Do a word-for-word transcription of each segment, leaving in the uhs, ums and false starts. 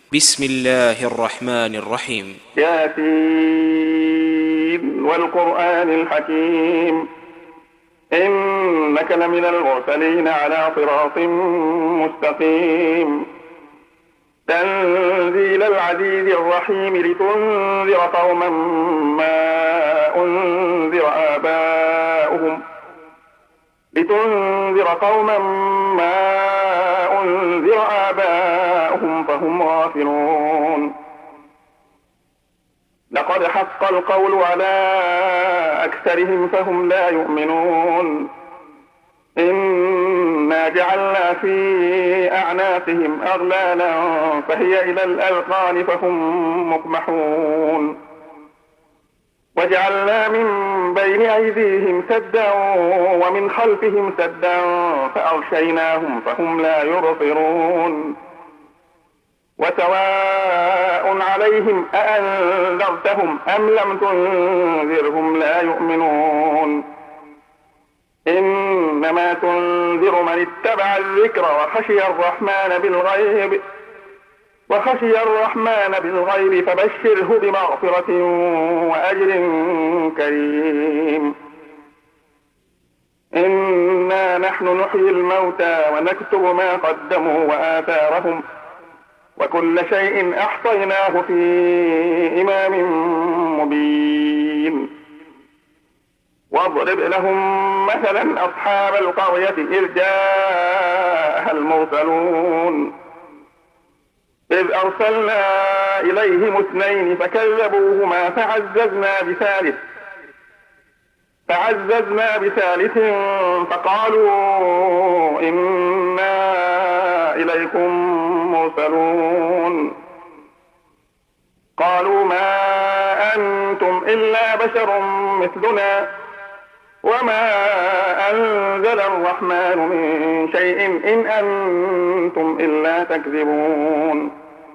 بسم الله الرحمن الرحيم. ياسين والقرآن الحكيم إنك لمن المرسلين على صراط مستقيم تنزيل العزيز الرحيم لتنذر قوما ما أنذر آباؤهم لتنذر قوما ما أنذر آباؤهم فهم غافلون. لقد حق القول على أكثرهم فهم لا يؤمنون. إنا جعلنا في أعناقهم أغلالا فهي إلى الأذقان فهم مقمحون. وجعلنا من بين أيديهم سدا ومن خلفهم سدا فأغشيناهم فهم لا يبصرون. وسواء عليهم أأنذرتهم أم لم تنذرهم لا يؤمنون. إنما تنذر من اتبع الذكر وخشي الرحمن بالغيب وخشي الرحمن بالغيب فبشره بمغفرة وأجر كريم. إنا نحن نحيي الموتى ونكتب ما قدموا وآثارهم وكل شيء أحصيناه في إمام مبين. واضرب لهم مثلا أصحاب القرية إذ جاءها المرسلون إذ أرسلنا إليهم اثنين فكذبوهما فعززنا بثالث فعززنا بثالث فقالوا إنا إليكم مرسلون. قالوا ما أنتم إلا بشر مثلنا وما أنزل الرحمن من شيء إن أنتم إلا تكذبون.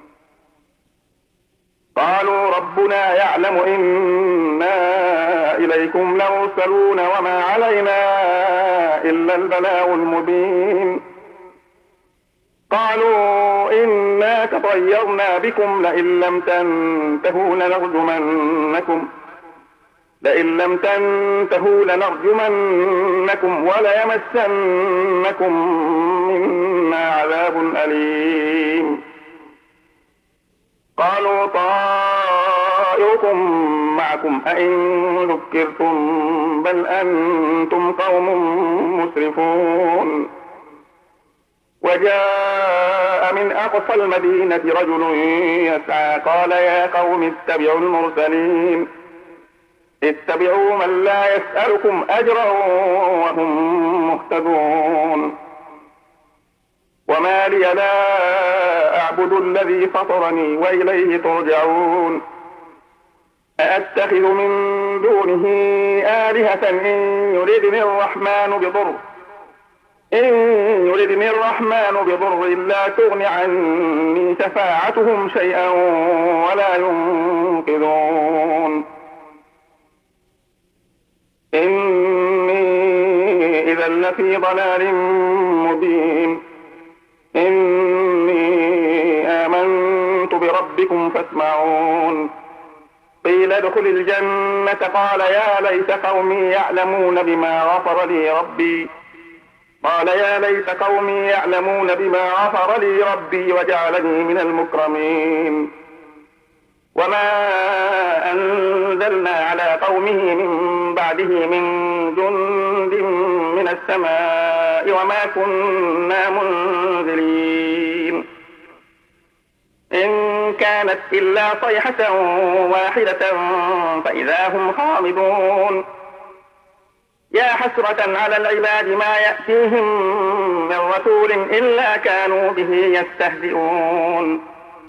قالوا ربنا يعلم إنا إليكم لمرسلون وما علينا إلا البلاغ المبين. قالوا إنا تطيرنا بكم لئن لم تنتهوا لنرجمنكم لئن لم تنتهوا لنرجمنكم وليمسنكم منا عذاب أليم. قالوا طائركم معكم أئن ذكرتم بل أنتم قوم مسرفون. وجاء من أقصى المدينة رجل يسعى قال يا قوم اتبعوا المرسلين اتبعوا من لا يسألكم أجرا وهم مهتدون. وما لي لا أعبد الذي فطرني وإليه ترجعون. أأتخذ من دونه آلهة إن يردني الرحمن بضر إن يردني الرحمن بضر لا تغن عني شفاعتهم شيئا ولا ينقذون. إني إذا لفي ضلال مبين. إني آمنت بربكم فاسمعون. قيل ادخل الجنة قال يا ليت قومي يعلمون بما غفر لي ربي قال يا ليت قومي يعلمون بما غفر لي ربي وجعلني من المكرمين. وما أنزلنا على قومه من بعده من جند من السماء وما كنا منزلين. إن كانت إلا صيحة واحدة فإذا هم خامدون. يا حسرة على العباد ما يأتيهم من رسول إلا كانوا به يستهزئون.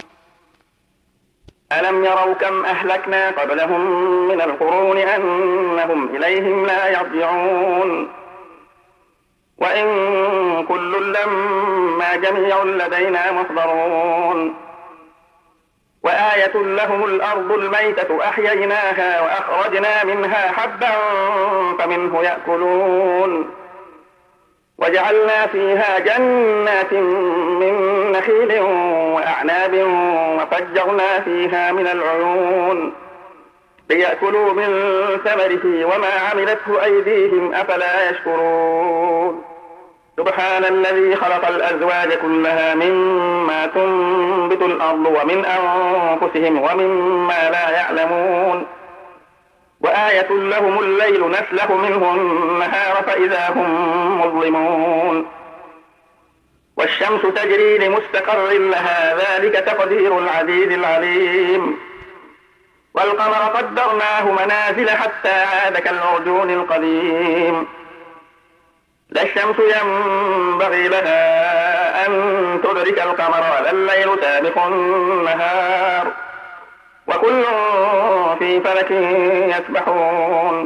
ألم يروا كم أهلكنا قبلهم من القرون أنهم إليهم لا يرجعون. وإن كل لما جميع لدينا محضرون. وآية لهم الأرض الميتة أحييناها وأخرجنا منها حبا فمنه يأكلون. وجعلنا فيها جنات من نخيل وأعناب وفجرنا فيها من العيون ليأكلوا من ثمره وما عملته أيديهم أفلا يشكرون سبحان الذي خلق الأزواج كلها مما تنبت الأرض ومن أنفسهم ومما لا يعلمون وآية لهم الليل نسلخ منه النهار فإذا هم مظلمون والشمس تجري لمستقر لها ذلك تقدير العزيز العليم والقمر قدرناه منازل حتى عاد كالعرجون القديم لا الشمس ينبغي لها أن تدرك القمر ولا الليل سابق النهار وكل في فلك يسبحون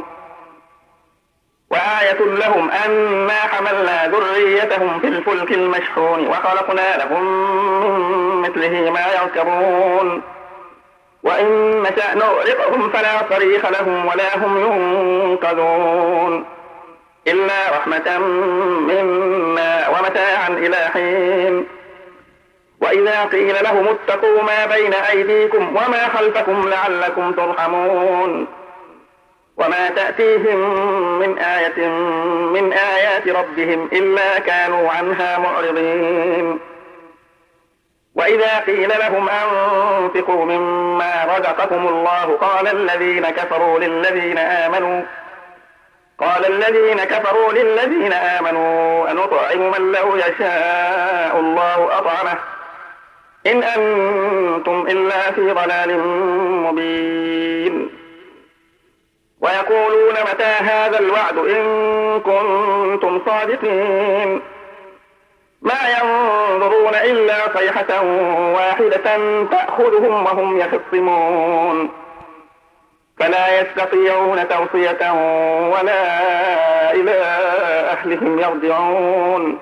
وآية لهم أنا حملنا ذريتهم في الفلك المشحون وخلقنا لهم من مثله ما يركبون وإن نشأ نغرقهم فلا صريخ لهم ولا هم ينقذون إلا رحمة منا ومتاعا إلى حين وإذا قيل لهم اتقوا ما بين أيديكم وما خلفكم لعلكم ترحمون وما تأتيهم من آية من آيات ربهم إلا كانوا عنها معرضين وإذا قيل لهم أنفقوا مما رزقكم الله قال الذين كفروا للذين آمنوا قال الذين كفروا للذين آمنوا أنطعم من لو يشاء الله أطعمه إن أنتم إلا في ضلال مبين ويقولون متى هذا الوعد إن كنتم صادقين ما ينظرون إلا صيحة واحدة تأخذهم وهم يخصمون فلا يستطيعون توصية ولا إلى أهلهم يرجعون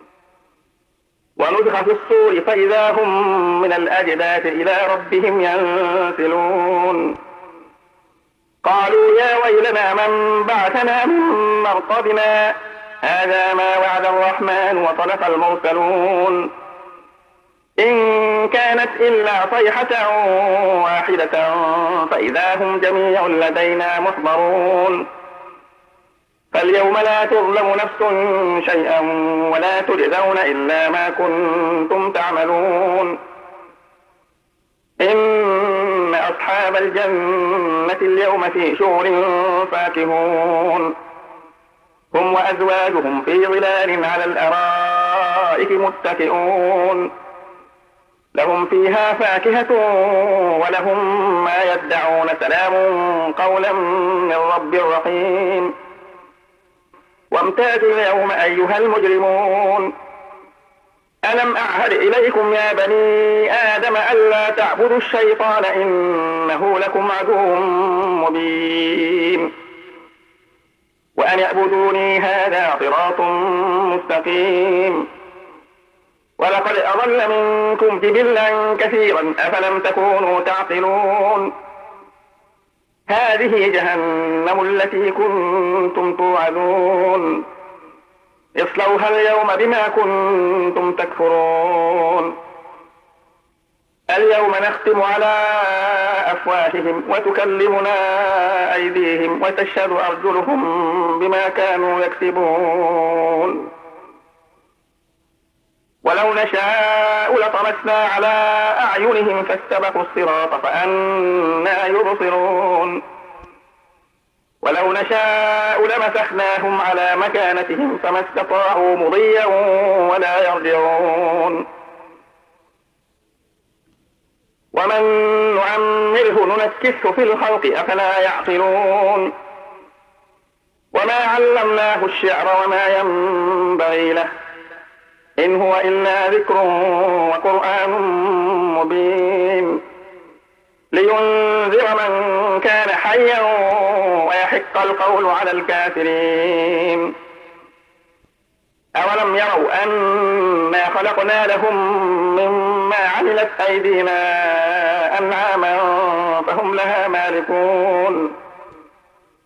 ونفخ في الصور فإذا هم من الأجداث إلى ربهم ينسلون قالوا يا ويلنا من بعثنا من مرقدنا هذا ما وعد الرحمن وصدق المرسلون إن كانت إلا صيحة واحدة فإذا هم جميع لدينا محضرون فاليوم لا تظلم نفس شيئا ولا تجزون إلا ما كنتم تعملون إن أصحاب الجنة اليوم في شغل فاكهون هم وأزواجهم في ظلال على الأرائك متكئون لهم فيها فاكهة ولهم ما يدعون سلام قولا من رب رحيم وامتازوا اليوم أيها المجرمون ألم أعهد إليكم يا بني آدم ألا تعبدوا الشيطان إنه لكم عدو مبين وأن اعبدوني هذا صراط مستقيم ولقد أضل منكم جبلا كثيرا أفلم تكونوا تعقلون هذه جهنم التي كنتم توعدون اصلوها اليوم بما كنتم تكفرون اليوم نختم على أفواههم وتكلمنا أيديهم وتشهد أرجلهم بما كانوا يكسبون ولو نشاء لطمسنا على أعينهم فاستبقوا الصراط فأنى يبصرون ولو نشاء لمسخناهم على مكانتهم فما استطاعوا مضيا ولا يرجعون ومن نعمره ننكسه في الخلق أفلا يعقلون وما علمناه الشعر وما ينبغي له إن هو إلا ذكر وقرآن مبين لينذر من كان حيا ويحق القول على الكافرين أولم يروا أنا خلقنا لهم مما عملت أيدينا أنعاما فهم لها مالكون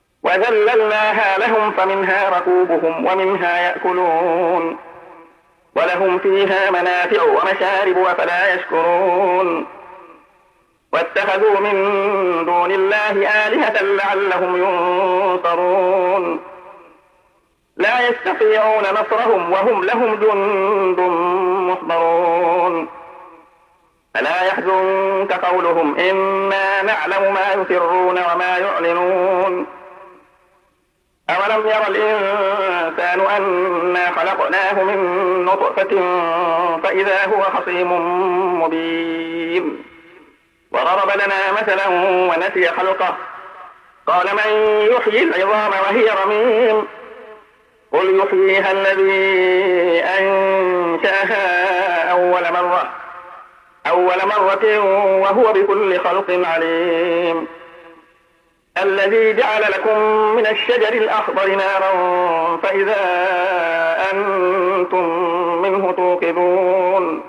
وذللناها لهم فمنها ركوبهم ومنها يأكلون ولهم فيها منافع ومشارب أفلا يشكرون واتخذوا من دون الله آلهة لعلهم ينصرون لا يستطيعون نصرهم وهم لهم جند محضرون ألا يحزنك قولهم إنا نعلم ما يسرون وما يعلنون أولم ير الإنسان أنا خلقناه من نطفة فإذا هو خصيم مبين وضرب لنا مثلا ونسي خلقه قال من يحيي العظام وهي رميم قل يحييها الذي أنشأها أول مرة أول مرة وهو بكل خلق عليم الذي جعل لكم من الشجر الأخضر نارا فإذا أنتم منه توقدون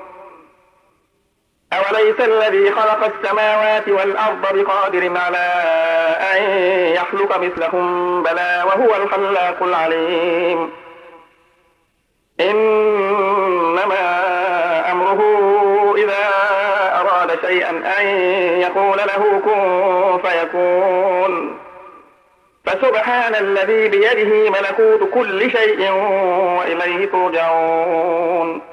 أوليس الذي خلق السماوات والأرض بقادر على أن يخلق مثلهم بلى وهو الخلاق العليم إنما أمره إذا أراد شيئا أن يقول له كن فيكون فسبحان الذي بيده ملكوت كل شيء وإليه ترجعون